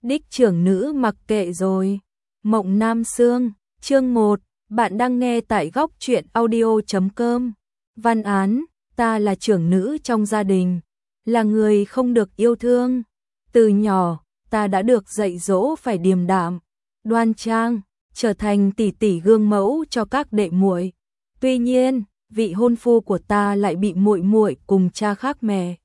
Đích trưởng nữ mặc kệ rồi. Mộng Nam Xương, chương 1, bạn đang nghe tại góc truyện audio.com. Văn án, ta là trưởng nữ trong gia đình, là người không được yêu thương. Từ nhỏ, ta đã được dạy dỗ phải điềm đạm, đoan trang, trở thành tỷ tỷ gương mẫu cho các đệ muội. Tuy nhiên, vị hôn phu của ta lại bị muội muội cùng cha khác mẹ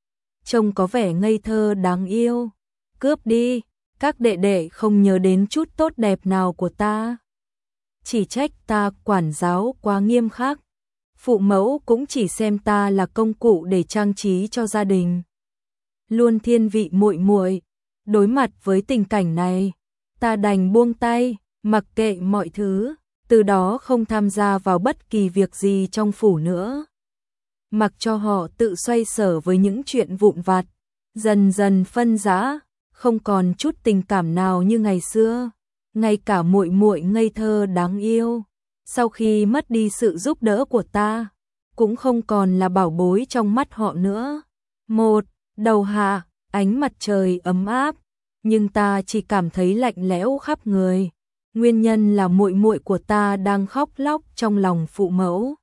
trông có vẻ ngây thơ đáng yêu cướp đi. Các đệ đệ không nhớ đến chút tốt đẹp nào của ta, chỉ trách ta quản giáo quá nghiêm khắc. Phụ mẫu cũng chỉ xem ta là công cụ để trang trí cho gia đình, luôn thiên vị muội muội. Đối mặt với tình cảnh này, ta đành buông tay, mặc kệ mọi thứ, từ đó không tham gia vào bất kỳ việc gì trong phủ nữa. Mặc cho họ tự xoay sở với những chuyện vụn vặt, dần dần phân rã, không còn chút tình cảm nào như ngày xưa. Ngay cả muội muội ngây thơ đáng yêu, sau khi mất đi sự giúp đỡ của ta, cũng không còn là bảo bối trong mắt họ nữa. Một đầu hạ, ánh mặt trời ấm áp, nhưng ta chỉ cảm thấy lạnh lẽo khắp người. Nguyên nhân là muội muội của ta đang khóc lóc trong lòng phụ mẫu,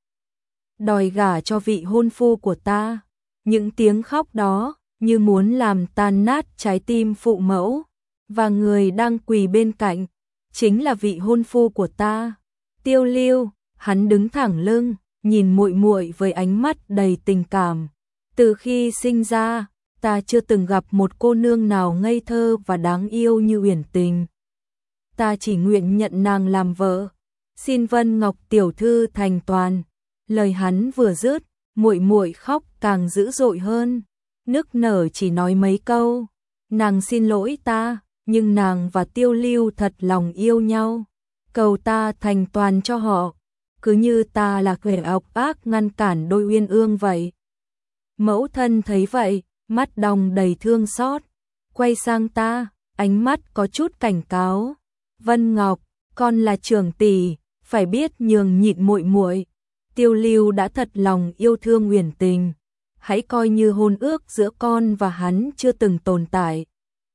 đòi gả cho vị hôn phu của ta. Những tiếng khóc đó như muốn làm tan nát trái tim phụ mẫu, và người đang quỳ bên cạnh chính là vị hôn phu của ta, Tiêu Lưu. Hắn đứng thẳng lưng, nhìn muội muội với ánh mắt đầy tình cảm. Từ khi sinh ra, ta chưa từng gặp một cô nương nào ngây thơ và đáng yêu như Uyển Tình. Ta chỉ nguyện nhận nàng làm vợ, xin Vân Ngọc tiểu thư thành toàn. Lời hắn vừa dứt, muội muội khóc càng dữ dội hơn, nức nở chỉ nói mấy câu, nàng xin lỗi ta, nhưng nàng và Tiêu Lưu thật lòng yêu nhau, cầu ta thành toàn cho họ, cứ như ta là kẻ ộc ác ngăn cản đôi uyên ương vậy. Mẫu thân thấy vậy, mắt đong đầy thương xót, quay sang ta, ánh mắt có chút cảnh cáo. Vân Ngọc, con là trưởng tỷ, phải biết nhường nhịn muội muội. Tiêu Lưu đã thật lòng yêu thương Uyển Tình, hãy coi như hôn ước giữa con và hắn chưa từng tồn tại.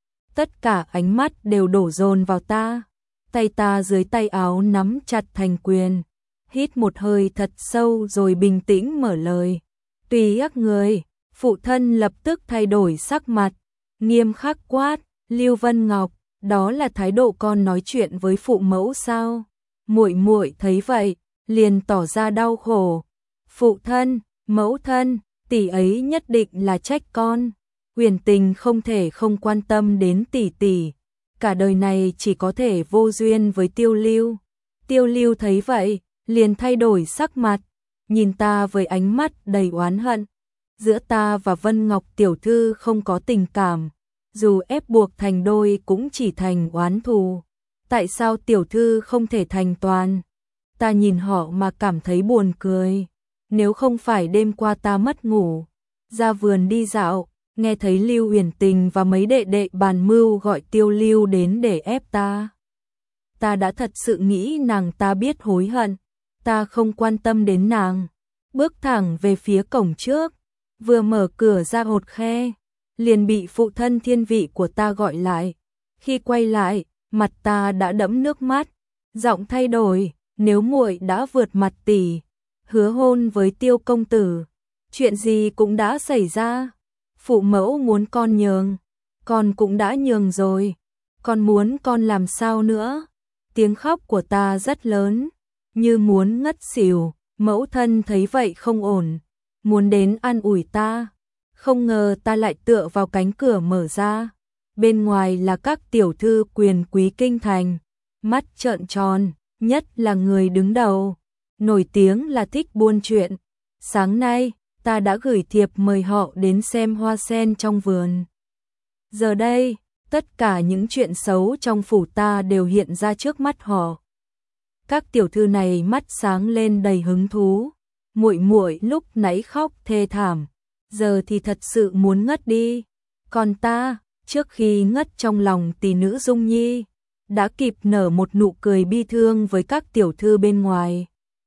Tất cả ánh mắt đều đổ dồn vào ta, tay ta dưới tay áo nắm chặt thành quyền, hít một hơi thật sâu rồi bình tĩnh mở lời. Tùy ác người, phụ thân lập tức thay đổi sắc mặt, nghiêm khắc quát, Lưu Vân Ngọc, đó là thái độ con nói chuyện với phụ mẫu sao? Muội muội thấy vậy, liền tỏ ra đau khổ. Phụ thân, mẫu thân, tỷ ấy nhất định là trách con. Uyển Tình không thể không quan tâm đến tỷ tỷ, cả đời này chỉ có thể vô duyên với Tiêu Lưu. Tiêu Lưu thấy vậy, liền thay đổi sắc mặt, nhìn ta với ánh mắt đầy oán hận. Giữa ta và Vân Ngọc tiểu thư không có tình cảm, dù ép buộc thành đôi cũng chỉ thành oán thù. Tại sao tiểu thư không thể thành toàn? Ta nhìn họ mà cảm thấy buồn cười. Nếu không phải đêm qua ta mất ngủ, ra vườn đi dạo, nghe thấy Lưu Uyển Tình và mấy đệ đệ bàn mưu gọi Tiêu Lưu đến để ép ta, ta đã thật sự nghĩ nàng ta biết hối hận. Ta không quan tâm đến nàng, bước thẳng về phía cổng trước, vừa mở cửa ra một khe, liền bị phụ thân thiên vị của ta gọi lại. Khi quay lại, mặt ta đã đẫm nước mắt, giọng thay đổi, nếu muội đã vượt mặt tỷ, hứa hôn với Tiêu công tử, chuyện gì cũng đã xảy ra. Phụ mẫu muốn con nhường, con cũng đã nhường rồi, con muốn con làm sao nữa? Tiếng khóc của ta rất lớn, như muốn ngất xỉu. Mẫu thân thấy vậy không ổn, muốn đến an ủi ta, không ngờ ta lại tựa vào cánh cửa mở ra. Bên ngoài là các tiểu thư quyền quý kinh thành, mắt trợn tròn, nhất là người đứng đầu, nổi tiếng là thích buôn chuyện. Sáng nay, ta đã gửi thiệp mời họ đến xem hoa sen trong vườn. Giờ đây, tất cả những chuyện xấu trong phủ ta đều hiện ra trước mắt họ. Các tiểu thư này mắt sáng lên đầy hứng thú. Muội muội lúc nãy khóc thê thảm, giờ thì thật sự muốn ngất đi. Còn ta, trước khi ngất trong lòng tỷ nữ Dung Nhi, đã kịp nở một nụ cười bi thương với các tiểu thư bên ngoài.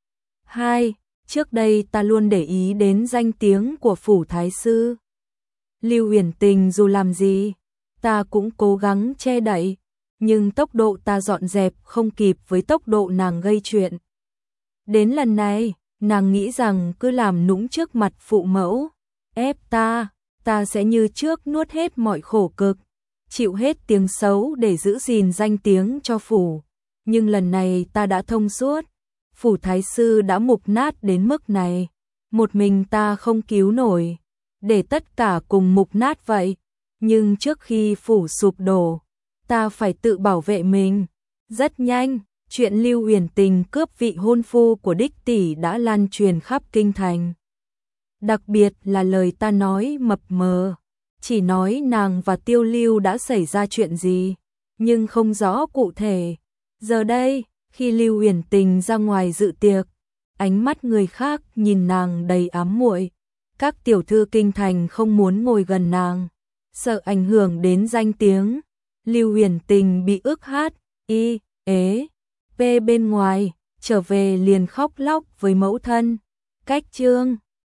2. Trước đây ta luôn để ý đến danh tiếng của phủ thái sư. Lưu Uyển Tình dù làm gì, ta cũng cố gắng che đậy, nhưng tốc độ ta dọn dẹp không kịp với tốc độ nàng gây chuyện. Đến lần này, nàng nghĩ rằng cứ làm nũng trước mặt phụ mẫu, ép ta sẽ như trước nuốt hết mọi khổ cực, chịu hết tiếng xấu để giữ gìn danh tiếng cho phủ. Nhưng lần này ta đã thông suốt, phủ thái sư đã mục nát đến mức này, một mình ta không cứu nổi, để tất cả cùng mục nát vậy. Nhưng trước khi phủ sụp đổ, ta phải tự bảo vệ mình. Rất nhanh, chuyện Lưu Uyển Tình cướp vị hôn phu của đích tỷ đã lan truyền khắp kinh thành. Đặc biệt là lời ta nói mập mờ, chỉ nói nàng và Tiêu Lưu đã xảy ra chuyện gì, nhưng không rõ cụ thể. Giờ đây, khi Lưu Uyển Tình ra ngoài dự tiệc, ánh mắt người khác nhìn nàng đầy ám muội. Các tiểu thư kinh thành không muốn ngồi gần nàng, sợ ảnh hưởng đến danh tiếng. Lưu Uyển Tình bị ức bên ngoài, trở về liền khóc lóc với mẫu thân. Cách chương